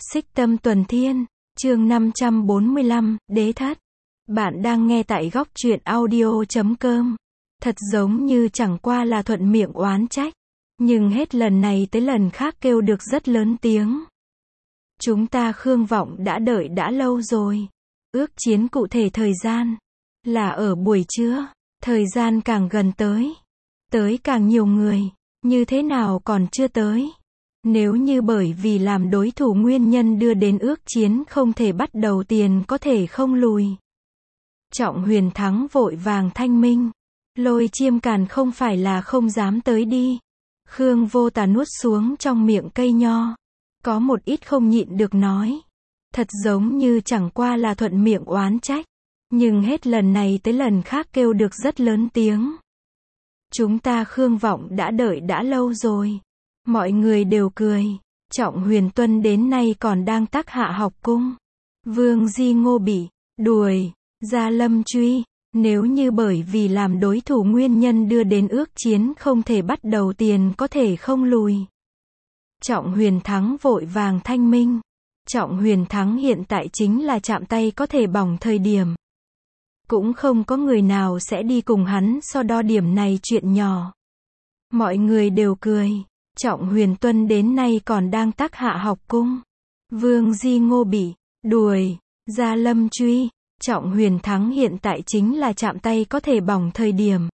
Xích Tâm Tuần Thiên, chương 545, Đế Thất. Bạn đang nghe tại góc truyện audio.com. Thật giống như chẳng qua là thuận miệng oán trách, nhưng hết lần này tới lần khác kêu được rất lớn tiếng. Chúng ta Khương Vọng đã đợi đã lâu rồi. Ước chiến cụ thể thời gian là ở buổi trưa. Thời gian càng gần tới càng nhiều người, như thế nào còn chưa tới? Nếu như bởi vì làm đối thủ nguyên nhân đưa đến ước chiến không thể bắt đầu tiền có thể không lùi. Trọng Huyền Thắng vội vàng thanh minh. Lôi Chiêm Càn không phải là không dám tới đi. Khương Vô Tà nuốt xuống trong miệng cây nho. Có một ít không nhịn được nói. Thật giống như chẳng qua là thuận miệng oán trách. Nhưng hết lần này tới lần khác kêu được rất lớn tiếng. Chúng ta Khương Vọng đã đợi đã lâu rồi. Mọi người đều cười. Trọng Huyền Tuân đến nay còn đang tác hạ học cung. Vương Di Ngô bị đuổi ra Lâm Truy. Nếu như bởi vì làm đối thủ nguyên nhân đưa đến ước chiến không thể bắt đầu tiền có thể không lùi. Trọng Huyền Thắng vội vàng thanh minh. Trọng Huyền Thắng hiện tại chính là chạm tay có thể bỏng thời điểm. Cũng không có người nào sẽ đi cùng hắn so đo điểm này chuyện nhỏ. Mọi người đều cười. Trọng Huyền Tuân đến nay còn đang tác hạ học cung. Vương Di Ngô bị đuổi ra Lâm Truy. Trọng Huyền Thắng hiện tại chính là chạm tay có thể bỏng thời điểm.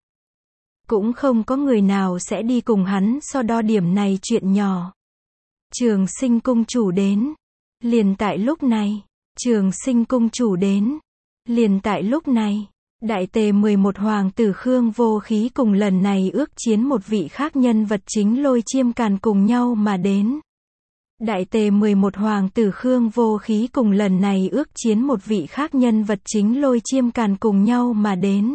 Cũng không có người nào sẽ đi cùng hắn so đo điểm này chuyện nhỏ. Trường Sinh cung chủ đến. Liền tại lúc này. Trường Sinh cung chủ đến. Liền tại lúc này. Đại tề 11 hoàng tử Khương Vô Khí cùng lần này ước chiến một vị khác nhân vật chính Lôi Chiêm Càn cùng nhau mà đến. Đại tề 11 hoàng tử Khương Vô Khí cùng lần này ước chiến một vị khác nhân vật chính Lôi Chiêm Càn cùng nhau mà đến.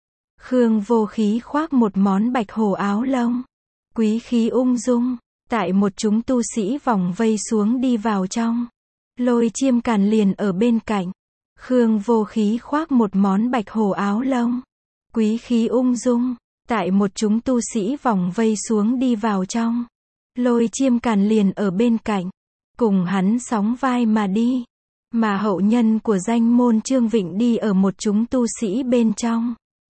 Khương Vô Khí khoác một món bạch hổ áo lông. Quý khí ung dung. Tại một chúng tu sĩ vòng vây xuống đi vào trong. Lôi Chiêm Càn liền ở bên cạnh. Khương Vô Khí khoác một món bạch hổ áo lông. Quý khí ung dung. Tại một chúng tu sĩ vòng vây xuống đi vào trong. Lôi Chiêm Càn liền ở bên cạnh. Cùng hắn sóng vai mà đi. Mà hậu nhân của danh môn Trương Vịnh đi ở một chúng tu sĩ bên trong.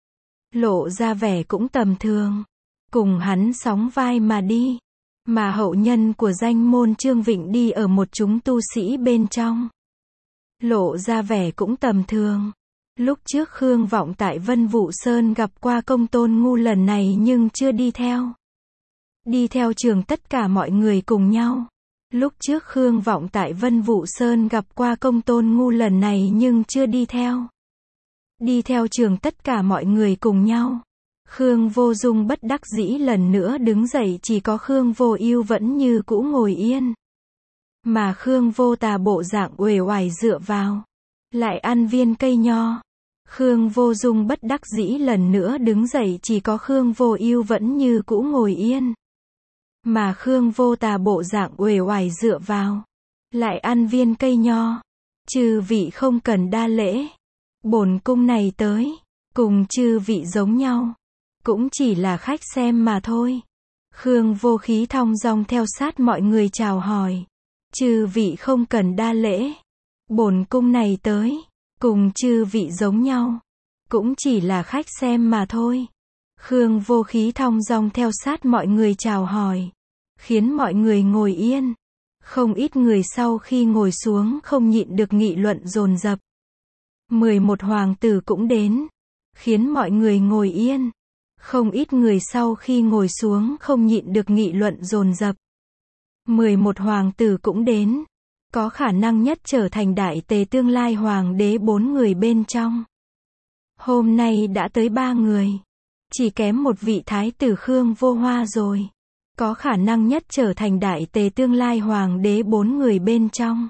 Lộ ra vẻ cũng tầm thường. Cùng hắn sóng vai mà đi. Mà hậu nhân của danh môn Trương Vịnh đi ở một chúng tu sĩ bên trong. Lộ ra vẻ cũng tầm thường. Lúc trước Khương Vọng tại Vân Vũ Sơn gặp qua Công Tôn Ngu lần này nhưng chưa đi theo. Đi theo trường tất cả mọi người cùng nhau. Lúc trước Khương Vọng tại Vân Vũ Sơn gặp qua Công Tôn Ngu lần này nhưng chưa đi theo. Đi theo trường tất cả mọi người cùng nhau. Khương Vô Dung bất đắc dĩ lần nữa đứng dậy, chỉ có Khương Vô Ưu vẫn như cũ ngồi yên. Mà Khương Vô Tà bộ dạng uể oải dựa vào. Lại ăn viên cây nho. Khương Vô Dung bất đắc dĩ lần nữa đứng dậy, chỉ có Khương Vô Ưu vẫn như cũ ngồi yên. Mà Khương Vô Tà bộ dạng uể oải dựa vào. Lại ăn viên cây nho. Chư vị không cần đa lễ. Bổn cung này tới. Cùng chư vị giống nhau. Cũng chỉ là khách xem mà thôi. Khương Vô Khí thong dong theo sát mọi người chào hỏi. Chư vị không cần đa lễ. Bổn cung này tới. Cùng chư vị giống nhau. Cũng chỉ là khách xem mà thôi. Khương Vô Khí thong dong theo sát mọi người chào hỏi. Khiến mọi người ngồi yên. Không ít người sau khi ngồi xuống không nhịn được nghị luận dồn dập. 11 hoàng tử cũng đến. Khiến mọi người ngồi yên. Không ít người sau khi ngồi xuống không nhịn được nghị luận dồn dập. 11 hoàng tử cũng đến. Có khả năng nhất trở thành đại tề tương lai hoàng đế 4 người bên trong. Hôm nay đã tới 3 người. Chỉ kém một vị thái tử Khương Vô Hoa rồi. Có khả năng nhất trở thành đại tề tương lai hoàng đế 4 người bên trong.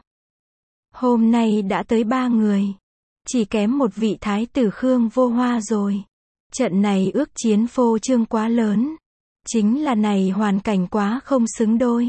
Hôm nay đã tới 3 người. Chỉ kém một vị thái tử Khương Vô Hoa rồi. Trận này ước chiến phô trương quá lớn. Chính là này hoàn cảnh quá không xứng đôi.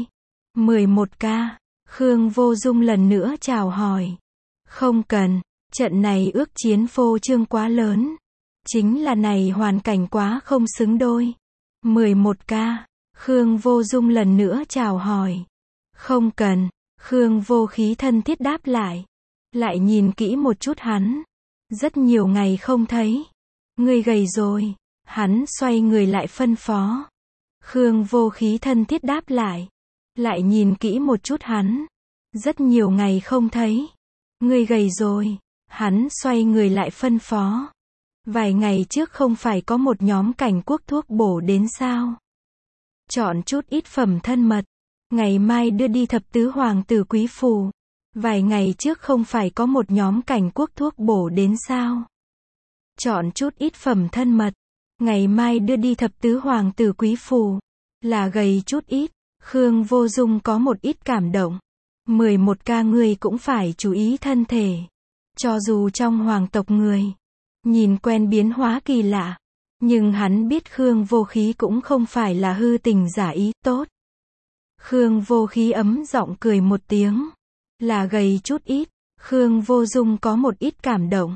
11K. Khương Vô Dung lần nữa chào hỏi. Không cần. Trận này ước chiến phô trương quá lớn. Chính là này hoàn cảnh quá không xứng đôi. 11K. Khương Vô Dung lần nữa chào hỏi. Không cần. Khương Vô Khí thân thiết đáp lại. Lại nhìn kỹ một chút hắn. Rất nhiều ngày không thấy. Ngươi gầy rồi. Hắn xoay người lại phân phó. Khương Vô Khí thân thiết đáp lại. Lại nhìn kỹ một chút hắn. Rất nhiều ngày không thấy. Ngươi gầy rồi. Hắn xoay người lại phân phó. Vài ngày trước không phải có một nhóm cảnh quốc thuốc bổ đến sao? Chọn chút ít phẩm thân mật. Ngày mai đưa đi thập tứ hoàng tử quý phủ. Vài ngày trước không phải có một nhóm cảnh quốc thuốc bổ đến sao? Chọn chút ít phẩm thân mật. Ngày mai đưa đi thập tứ hoàng tử quý phủ. Là gầy chút ít. Khương Vô Dung có một ít cảm động. 11K người cũng phải chú ý thân thể. Cho dù trong hoàng tộc người nhìn quen biến hóa kỳ lạ, nhưng hắn biết Khương Vô Khí cũng không phải là hư tình giả ý, tốt. Khương Vô Khí ấm giọng cười một tiếng. Là gầy chút ít. Khương Vô Dung có một ít cảm động.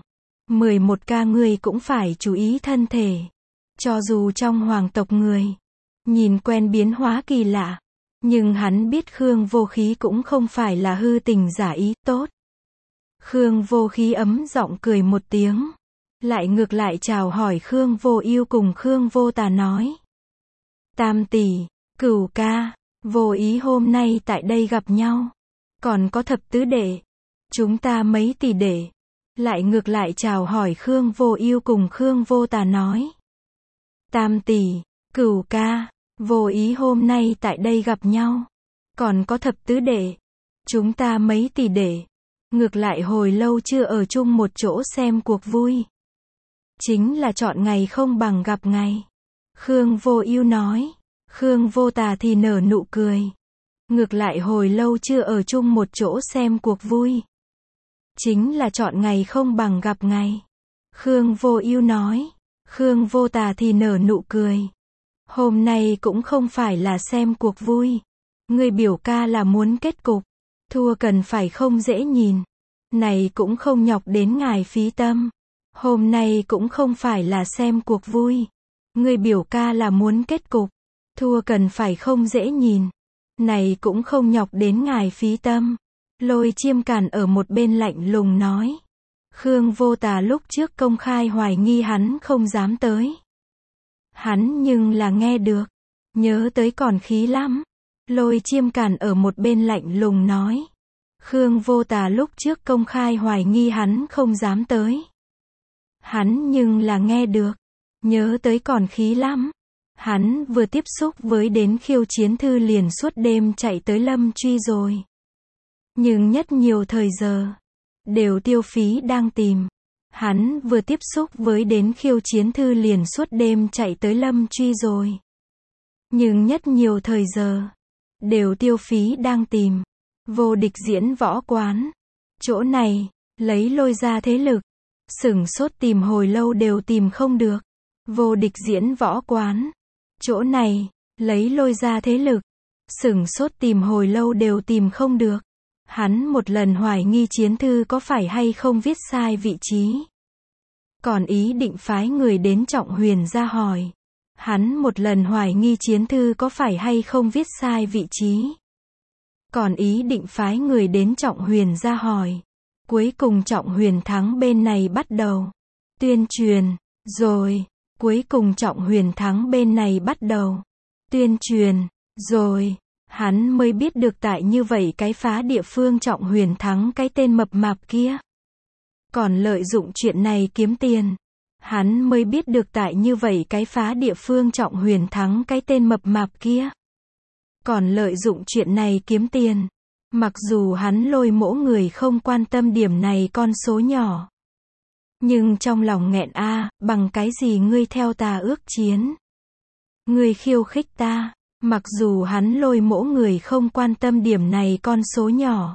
11K người cũng phải chú ý thân thể. Cho dù trong hoàng tộc người nhìn quen biến hóa kỳ lạ, nhưng hắn biết Khương Vô Khí cũng không phải là hư tình giả ý, tốt. Khương Vô Khí ấm giọng cười một tiếng. Lại ngược lại chào hỏi Khương Vô Ưu cùng Khương Vô Tà nói. Tam tỷ, Cửu ca, vô ý hôm nay tại đây gặp nhau. Còn có thập tứ đệ. Chúng ta mấy tỷ đệ. Lại ngược lại chào hỏi Khương Vô Ưu cùng Khương Vô Tà nói. Tam tỷ, Cửu ca, vô ý hôm nay tại đây gặp nhau. Còn có thập tứ đệ. Chúng ta mấy tỷ đệ. Ngược lại hồi lâu chưa ở chung một chỗ xem cuộc vui. Chính là chọn ngày không bằng gặp ngày. Khương Vô Ưu nói. Khương Vô Tà thì nở nụ cười. Ngược lại hồi lâu chưa ở chung một chỗ xem cuộc vui. Chính là chọn ngày không bằng gặp ngày. Khương Vô Ưu nói. Khương Vô Tà thì nở nụ cười. Hôm nay cũng không phải là xem cuộc vui. Người biểu ca là muốn kết cục. Thua cần phải không dễ nhìn. Này cũng không nhọc đến ngài phí tâm. Hôm nay cũng không phải là xem cuộc vui. Người biểu ca là muốn kết cục. Thua cần phải không dễ nhìn. Này cũng không nhọc đến ngài phí tâm. Lôi Chiêm Càn ở một bên lạnh lùng nói. Khương Vô Tà lúc trước công khai hoài nghi hắn không dám tới. Hắn nhưng là nghe được. Nhớ tới còn khí lắm. Lôi Chiêm Càn ở một bên lạnh lùng nói. Khương Vô Tà lúc trước công khai hoài nghi hắn không dám tới. Hắn nhưng là nghe được. Nhớ tới còn khí lắm. Hắn vừa tiếp xúc với đến Khiêu Chiến Thư liền suốt đêm chạy tới Lâm Truy rồi. Nhưng nhất nhiều thời giờ đều tiêu phí đang tìm. Hắn vừa tiếp xúc với đến Khiêu Chiến Thư liền suốt đêm chạy tới Lâm Truy rồi. Nhưng nhất nhiều thời giờ đều tiêu phí đang tìm. Vô Địch diễn võ quán. Chỗ này lấy lôi ra thế lực. Sửng sốt tìm hồi lâu đều tìm không được. Vô Địch diễn võ quán. Chỗ này lấy lôi ra thế lực. Sửng sốt tìm hồi lâu đều tìm không được. Hắn một lần hoài nghi Chiến Thư có phải hay không viết sai vị trí. Còn ý định phái người đến Trọng Huyền ra hỏi. Hắn một lần hoài nghi Chiến Thư có phải hay không viết sai vị trí. Còn ý định phái người đến Trọng Huyền ra hỏi. Cuối cùng Trọng Huyền Thắng bên này bắt đầu tuyên truyền. Rồi, cuối cùng Trọng Huyền Thắng bên này bắt đầu tuyên truyền. Rồi, hắn mới biết được tại như vậy cái phá địa phương Trọng Huyền Thắng cái tên mập mạp kia. Còn lợi dụng chuyện này kiếm tiền. Hắn mới biết được tại như vậy cái phá địa phương Trọng Huyền Thắng cái tên mập mạp kia. Còn lợi dụng chuyện này kiếm tiền. Mặc dù hắn Lôi Mỗ người không quan tâm điểm này con số nhỏ. Nhưng trong lòng nghẹn bằng cái gì ngươi theo ta ước chiến? Ngươi khiêu khích ta. Mặc dù hắn Lôi Mỗ người không quan tâm điểm này con số nhỏ.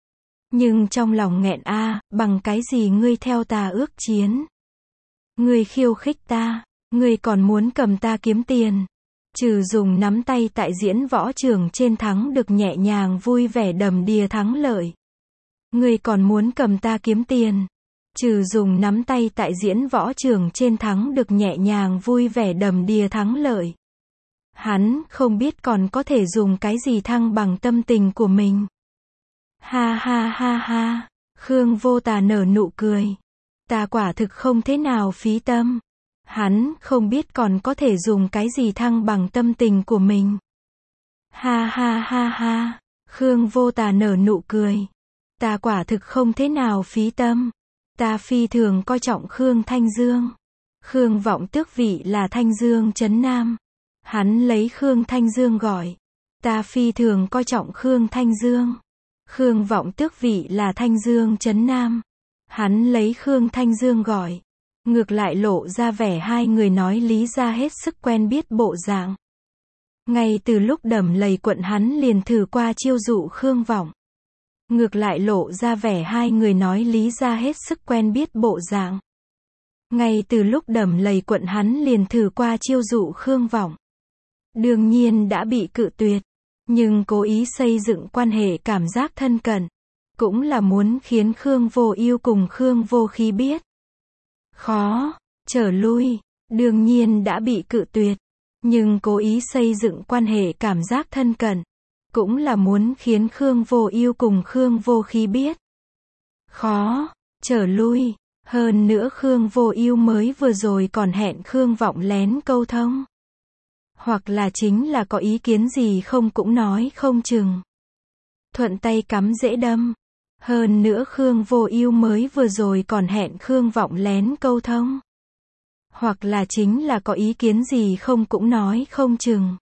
Nhưng trong lòng nghẹn bằng cái gì ngươi theo ta ước chiến? Ngươi khiêu khích ta. Ngươi còn muốn cầm ta kiếm tiền. Trừ dùng nắm tay tại diễn võ trường trên thắng được nhẹ nhàng vui vẻ đầm đìa thắng lợi. Ngươi còn muốn cầm ta kiếm tiền. Trừ dùng nắm tay tại diễn võ trường trên thắng được nhẹ nhàng vui vẻ đầm đìa thắng lợi. Hắn không biết còn có thể dùng cái gì thăng bằng tâm tình của mình. Ha ha ha ha. Khương Vô Tà nở nụ cười. Ta quả thực không thế nào phí tâm. Hắn không biết còn có thể dùng cái gì thăng bằng tâm tình của mình. Ha ha ha ha. Khương Vô Tà nở nụ cười. Ta quả thực không thế nào phí tâm. Ta phi thường coi trọng Khương Thanh Dương. Khương Vọng tước vị là Thanh Dương trấn Nam. Hắn lấy Khương Thanh Dương gọi. Ta phi thường coi trọng Khương Thanh Dương. Khương Vọng tước vị là Thanh Dương trấn Nam. Hắn lấy Khương Thanh Dương gọi. Ngược lại lộ ra vẻ hai người nói lý ra hết sức quen biết bộ dạng. Ngay từ lúc Đầm Lầy quận hắn liền thử qua chiêu dụ Khương Vọng. Ngược lại lộ ra vẻ hai người nói lý ra hết sức quen biết bộ dạng. Ngay từ lúc Đầm Lầy quận hắn liền thử qua chiêu dụ Khương Vọng. Đương nhiên đã bị cự tuyệt. Nhưng cố ý xây dựng quan hệ cảm giác thân cận. Cũng là muốn khiến Khương Vô Ưu cùng Khương Vô Khí biết. Khó, trở lui. Đương nhiên đã bị cự tuyệt. Nhưng cố ý xây dựng quan hệ cảm giác thân cận. Cũng là muốn khiến Khương Vô Ưu cùng Khương Vô Khí biết. Khó, trở lui. Hơn nữa Khương Vô Ưu mới vừa rồi còn hẹn Khương Vọng lén câu thông. Hoặc là chính là có ý kiến gì không cũng nói không chừng. Thuận tay cắm dễ đâm. Hơn nữa Khương Vô Ưu mới vừa rồi còn hẹn Khương Vọng lén câu thông. Hoặc là chính là có ý kiến gì không cũng nói không chừng.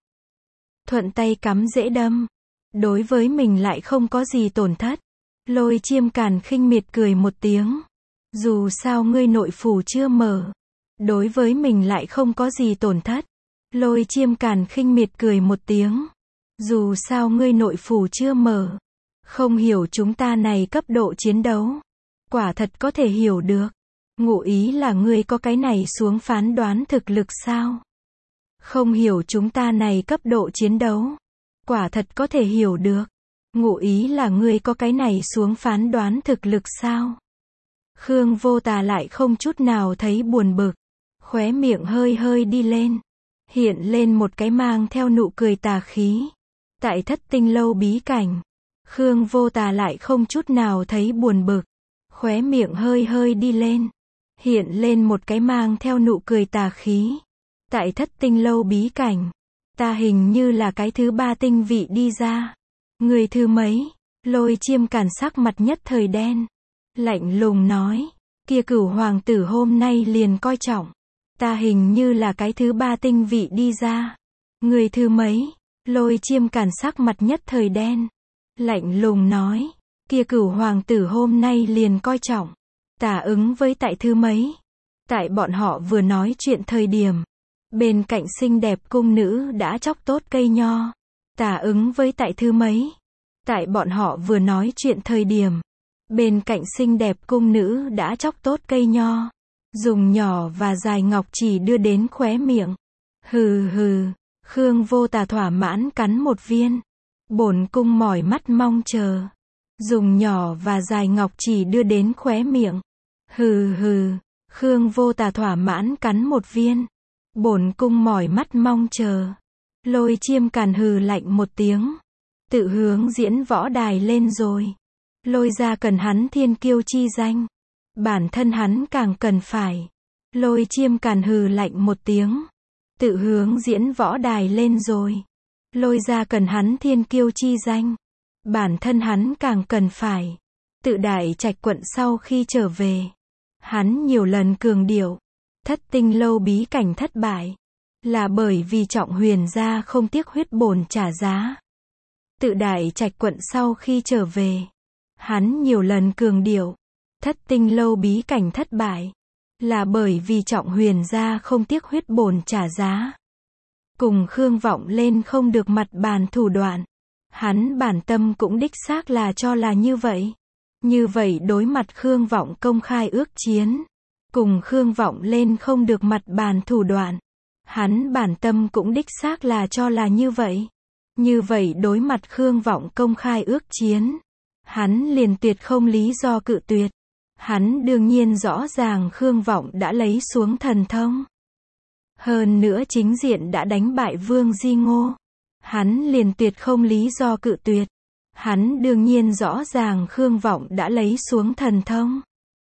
Thuận tay cắm dễ đâm. Đối với mình lại không có gì tổn thất. Lôi Chiêm Càn khinh miệt cười một tiếng. Dù sao ngươi nội phủ chưa mở. Đối với mình lại không có gì tổn thất. Lôi Chiêm Càn khinh miệt cười một tiếng. Dù sao ngươi nội phủ chưa mở. Không hiểu chúng ta này cấp độ chiến đấu. Quả thật có thể hiểu được. Ngụ ý là ngươi có cái này xuống phán đoán thực lực sao? Không hiểu chúng ta này cấp độ chiến đấu. Quả thật có thể hiểu được. Ngụ ý là ngươi có cái này xuống phán đoán thực lực sao? Khương Vô Tà lại không chút nào thấy buồn bực. Khóe miệng hơi hơi đi lên. Hiện lên một cái mang theo nụ cười tà khí. Tại Thất Tinh lâu bí cảnh. Khương Vô Tà lại không chút nào thấy buồn bực. Khóe miệng hơi hơi đi lên. Hiện lên một cái mang theo nụ cười tà khí. Tại Thất Tinh lâu bí cảnh. Ta hình như là cái thứ 3 tinh vị đi ra. Người thứ mấy? Lôi Chiêm Càn sắc mặt nhất thời đen. Lạnh lùng nói. Kia Cửu hoàng tử hôm nay liền coi trọng. Ta hình như là cái thứ 3 tinh vị đi ra. Người thứ mấy? Lôi Chiêm Càn sắc mặt nhất thời đen. Lạnh lùng nói. Kia Cửu hoàng tử hôm nay liền coi trọng. Ta ứng với tại thứ mấy? Tại bọn họ vừa nói chuyện thời điểm. Bên cạnh xinh đẹp cung nữ đã chóc tốt cây nho. Ta ứng với tại thứ mấy? Tại bọn họ vừa nói chuyện thời điểm. Bên cạnh xinh đẹp cung nữ đã chóc tốt cây nho. Dùng nhỏ và dài ngọc chỉ đưa đến khóe miệng. Hừ hừ. Khương Vô Tà thỏa mãn cắn một viên. Bổn cung mỏi mắt mong chờ. Dùng nhỏ và dài ngọc chỉ đưa đến khóe miệng. Hừ hừ. Khương Vô Tà thỏa mãn cắn một viên. Bổn cung mỏi mắt mong chờ. Lôi Chiêm Càn hừ lạnh một tiếng. Tự hướng diễn võ đài lên rồi. Lôi ra cần hắn thiên kiêu chi danh. Bản thân hắn càng cần phải. Lôi Chiêm Càn hừ lạnh một tiếng. Tự hướng diễn võ đài lên rồi. Lôi ra cần hắn thiên kiêu chi danh. Bản thân hắn càng cần phải. Tự Đại Trạch quận sau khi trở về. Hắn nhiều lần cường điệu. Thất Tinh lâu bí cảnh thất bại. Là bởi vì Trọng Huyền gia không tiếc huyết bổn trả giá. Tự Đại Trạch quận sau khi trở về. Hắn nhiều lần cường điệu. Thất Tinh lâu bí cảnh thất bại. Là bởi vì Trọng Huyền gia không tiếc huyết bổn trả giá. Cùng Khương Vọng lên không được mặt bàn thủ đoạn. Hắn bản tâm cũng đích xác là cho là như vậy. Như vậy đối mặt Khương Vọng công khai ước chiến. Cùng Khương Vọng lên không được mặt bàn thủ đoạn. Hắn bản tâm cũng đích xác là cho là như vậy. Như vậy đối mặt Khương Vọng công khai ước chiến. Hắn liền tuyệt không lý do cự tuyệt. Hắn đương nhiên rõ ràng Khương Vọng đã lấy xuống thần thông. Hơn nữa chính diện đã đánh bại Vương Di Ngô. Hắn liền tuyệt không lý do cự tuyệt. Hắn đương nhiên rõ ràng Khương Vọng đã lấy xuống thần thông.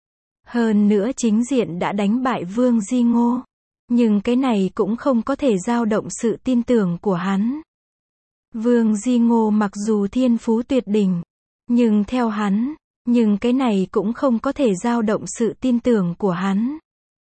Hơn nữa chính diện đã đánh bại Vương Di Ngô. Nhưng cái này cũng không có thể dao động sự tin tưởng của hắn. Vương Di Ngô mặc dù thiên phú tuyệt đỉnh, nhưng theo hắn, nhưng cái này cũng không có thể dao động sự tin tưởng của hắn.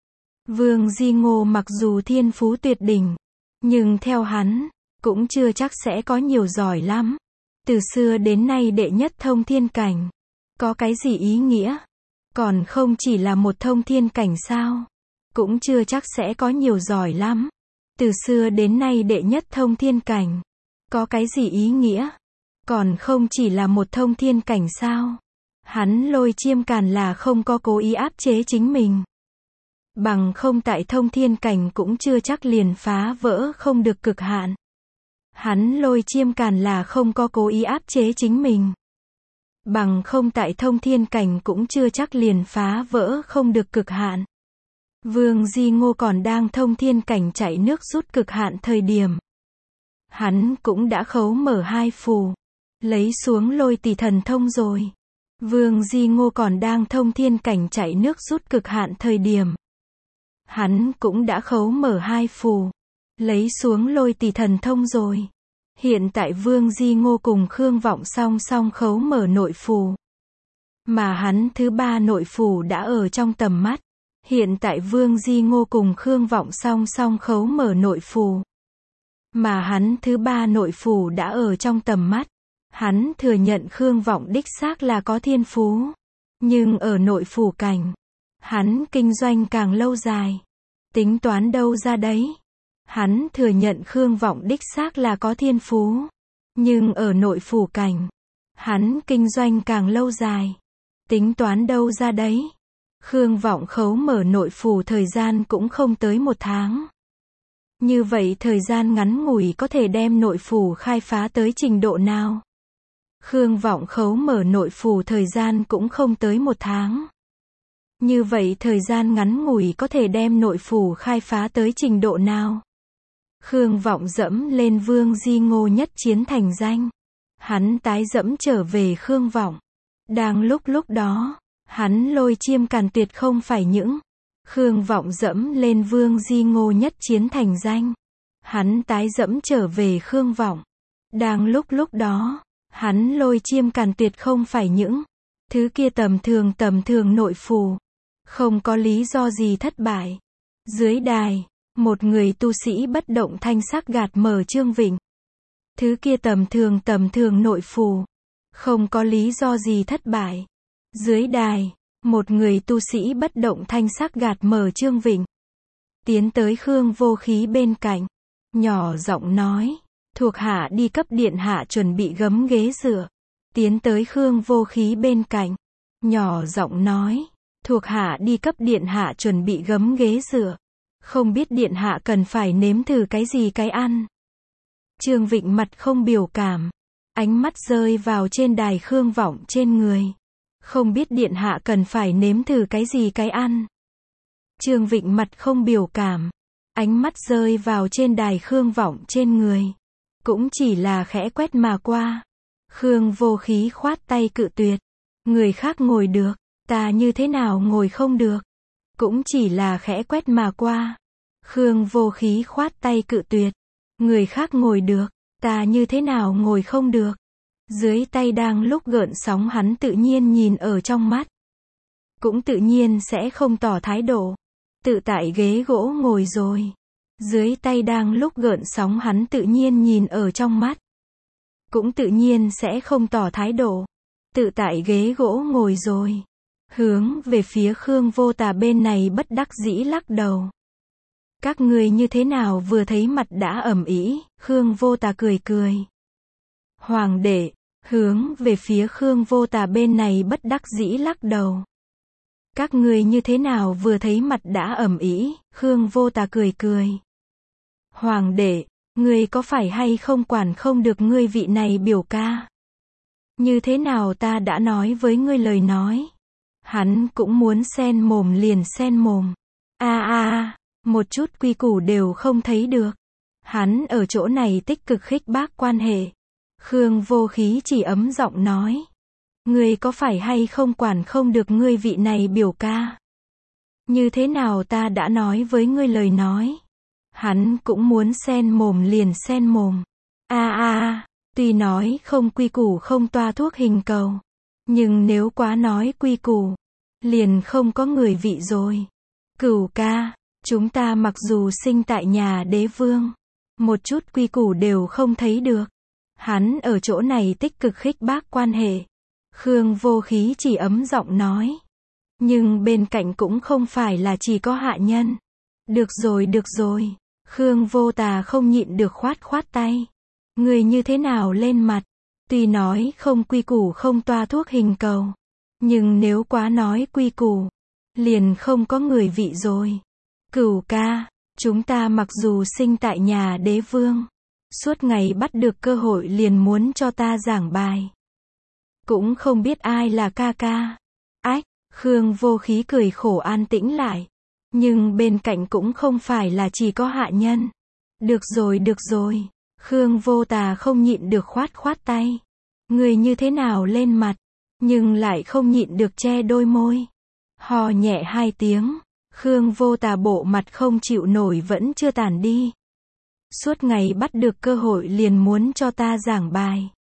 Vương Di Ngô mặc dù thiên phú tuyệt đỉnh, nhưng theo hắn, cũng chưa chắc sẽ có nhiều giỏi lắm. Từ xưa đến nay đệ nhất thông thiên cảnh, có cái gì ý nghĩa? Còn không chỉ là một thông thiên cảnh sao? Cũng chưa chắc sẽ có nhiều giỏi lắm. Từ xưa đến nay đệ nhất thông thiên cảnh, có cái gì ý nghĩa? Còn không chỉ là một thông thiên cảnh sao? Hắn Lôi Chiêm Càn là không có cố ý áp chế chính mình. Bằng không tại thông thiên cảnh cũng chưa chắc liền phá vỡ không được cực hạn. Hắn Lôi Chiêm Càn là không có cố ý áp chế chính mình. Bằng không tại thông thiên cảnh cũng chưa chắc liền phá vỡ không được cực hạn. Vương Di Ngô còn đang thông thiên cảnh chạy nước rút cực hạn thời điểm. Hắn cũng đã khấu mở 2 phù, lấy xuống Lôi Tỷ thần thông rồi. Vương Di Ngô còn đang thông thiên cảnh chạy nước rút cực hạn thời điểm. Hắn cũng đã khấu mở 2 phù, lấy xuống Lôi Tỷ thần thông rồi. Hiện tại Vương Di Ngô cùng Khương Vọng song song khấu mở nội phù. Mà hắn thứ 3 nội phù đã ở trong tầm mắt. Hiện tại Vương Di Ngô cùng Khương Vọng song song khấu mở nội phù. Mà hắn thứ 3 nội phù đã ở trong tầm mắt. Hắn thừa nhận Khương Vọng đích xác là có thiên phú. Nhưng ở nội phù cảnh, hắn kinh doanh càng lâu dài. Tính toán đâu ra đấy. Hắn thừa nhận Khương Vọng đích xác là có thiên phú. Nhưng ở nội phù cảnh, hắn kinh doanh càng lâu dài. Tính toán đâu ra đấy. Khương Vọng khấu mở nội phù thời gian cũng không tới 1 tháng. Như vậy thời gian ngắn ngủi có thể đem nội phù khai phá tới trình độ nào? Khương Vọng khấu mở nội phù thời gian cũng không tới 1 tháng. Như vậy thời gian ngắn ngủi có thể đem nội phù khai phá tới trình độ nào? Khương Vọng dẫm lên Vương Di Ngô nhất chiến thành danh. Hắn tái dẫm trở về Khương Vọng. Đang lúc đó, hắn Lôi Chiêm Càn tuyệt không phải những Khương Vọng dẫm lên Vương Di Ngô nhất chiến thành danh. Hắn tái dẫm trở về Khương Vọng. Đang lúc đó, hắn Lôi Chiêm Càn tuyệt không phải những thứ kia tầm thường nội phù. Không có lý do gì thất bại. Dưới đài, một người tu sĩ bất động thanh sắc gạt mở Trương Vịnh. Thứ kia tầm thường nội phù. Không có lý do gì thất bại. Dưới đài, một người tu sĩ bất động thanh sắc gạt mở Trương Vịnh. Tiến tới Khương Vô Khí bên cạnh. Nhỏ giọng nói. Thuộc hạ đi cấp điện hạ chuẩn bị gấm ghế dựa. Tiến tới Khương Vô Khí bên cạnh. Nhỏ giọng nói. Thuộc hạ đi cấp điện hạ chuẩn bị gấm ghế dựa. Không biết điện hạ cần phải nếm thử cái gì cái ăn. Trương Vịnh mặt không biểu cảm. Ánh mắt rơi vào trên đài Khương Vọng trên người. Không biết điện hạ cần phải nếm thử cái gì cái ăn. Trương Vịnh mặt không biểu cảm. Ánh mắt rơi vào trên đài Khương Vọng trên người. Cũng chỉ là khẽ quét mà qua. Khương Vô Khí khoát tay cự tuyệt. Người khác ngồi được, ta như thế nào ngồi không được. Cũng chỉ là khẽ quét mà qua. Khương Vô Khí khoát tay cự tuyệt. Người khác ngồi được, ta như thế nào ngồi không được. Dưới tay đang lúc gợn sóng hắn tự nhiên nhìn ở trong mắt. Cũng tự nhiên sẽ không tỏ thái độ. Tự tại ghế gỗ ngồi rồi. Dưới tay đang lúc gợn sóng hắn tự nhiên nhìn ở trong mắt. Cũng tự nhiên sẽ không tỏ thái độ. Tự tại ghế gỗ ngồi rồi. Hướng về phía Khương Vô Tà bên này bất đắc dĩ lắc đầu. Các người như thế nào vừa thấy mặt đã ầm ĩ? Khương Vô Tà cười cười. Hoàng đệ, hướng về phía Khương Vô Tà bên này bất đắc dĩ lắc đầu. Các người như thế nào vừa thấy mặt đã ầm ĩ? Khương Vô Tà cười cười. Hoàng đệ, ngươi có phải hay không quản không được ngươi vị này biểu ca? Như thế nào ta đã nói với ngươi lời nói? Hắn cũng muốn xen mồm liền xen mồm. Một chút quy củ đều không thấy được. Hắn ở chỗ này tích cực khích bác quan hệ. Khương Vô Khí chỉ ấm giọng nói. Ngươi có phải hay không quản không được ngươi vị này biểu ca? Như thế nào ta đã nói với ngươi lời nói? Hắn cũng muốn xen mồm liền xen mồm. Tuy nói không quy củ không toa thuốc hình cầu. Nhưng nếu quá nói quy củ, liền không có người vị rồi. Cửu ca, chúng ta mặc dù sinh tại nhà đế vương, một chút quy củ đều không thấy được. Hắn ở chỗ này tích cực khích bác quan hệ. Khương Vô Khí chỉ ấm giọng nói. Nhưng bên cạnh cũng không phải là chỉ có hạ nhân. Được rồi. Khương Vô Tà không nhịn được khoát tay. Người như thế nào lên mặt? Tuy nói không quy củ không toa thuốc hình cầu. Nhưng nếu quá nói quy củ, liền không có người vị rồi. Cửu ca, chúng ta mặc dù sinh tại nhà đế vương, suốt ngày bắt được cơ hội liền muốn cho ta giảng bài. Cũng không biết ai là ca ca. Ách, Khương Vô Khí cười khổ an tĩnh lại. Nhưng bên cạnh cũng không phải là chỉ có hạ nhân. Được rồi. Khương Vô Tà không nhịn được khoát tay. Người như thế nào lên mặt, nhưng lại không nhịn được che đôi môi. Hò nhẹ 2 tiếng, Khương Vô Tà bộ mặt không chịu nổi vẫn chưa tản đi. Suốt ngày bắt được cơ hội liền muốn cho ta giảng bài.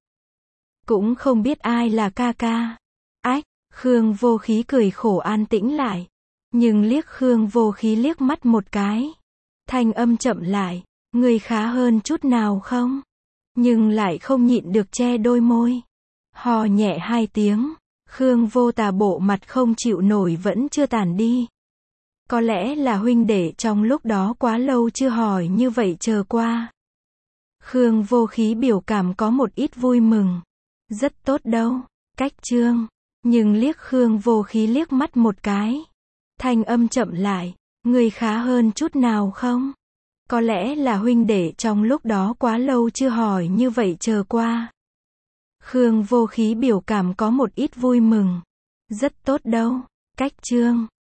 Cũng không biết ai là ca ca. Ách, Khương Vô Khí cười khổ an tĩnh lại. Nhưng liếc Khương Vô Khí liếc mắt một cái. Thanh âm chậm lại, người khá hơn chút nào không? Nhưng lại không nhịn được che đôi môi. Hò nhẹ 2 tiếng, Khương Vô Tà bộ mặt không chịu nổi vẫn chưa tản đi. Có lẽ là huynh đệ trong lúc đó quá lâu chưa hỏi như vậy chờ qua. Khương Vô Khí biểu cảm có một ít vui mừng. Rất tốt đâu, cách trương. Nhưng liếc Khương Vô Khí liếc mắt một cái. Thanh âm chậm lại, người khá hơn chút nào không? Có lẽ là huynh đệ trong lúc đó quá lâu chưa hỏi như vậy chờ qua. Khương Vô Khí biểu cảm có một ít vui mừng. Rất tốt đâu, cách trương.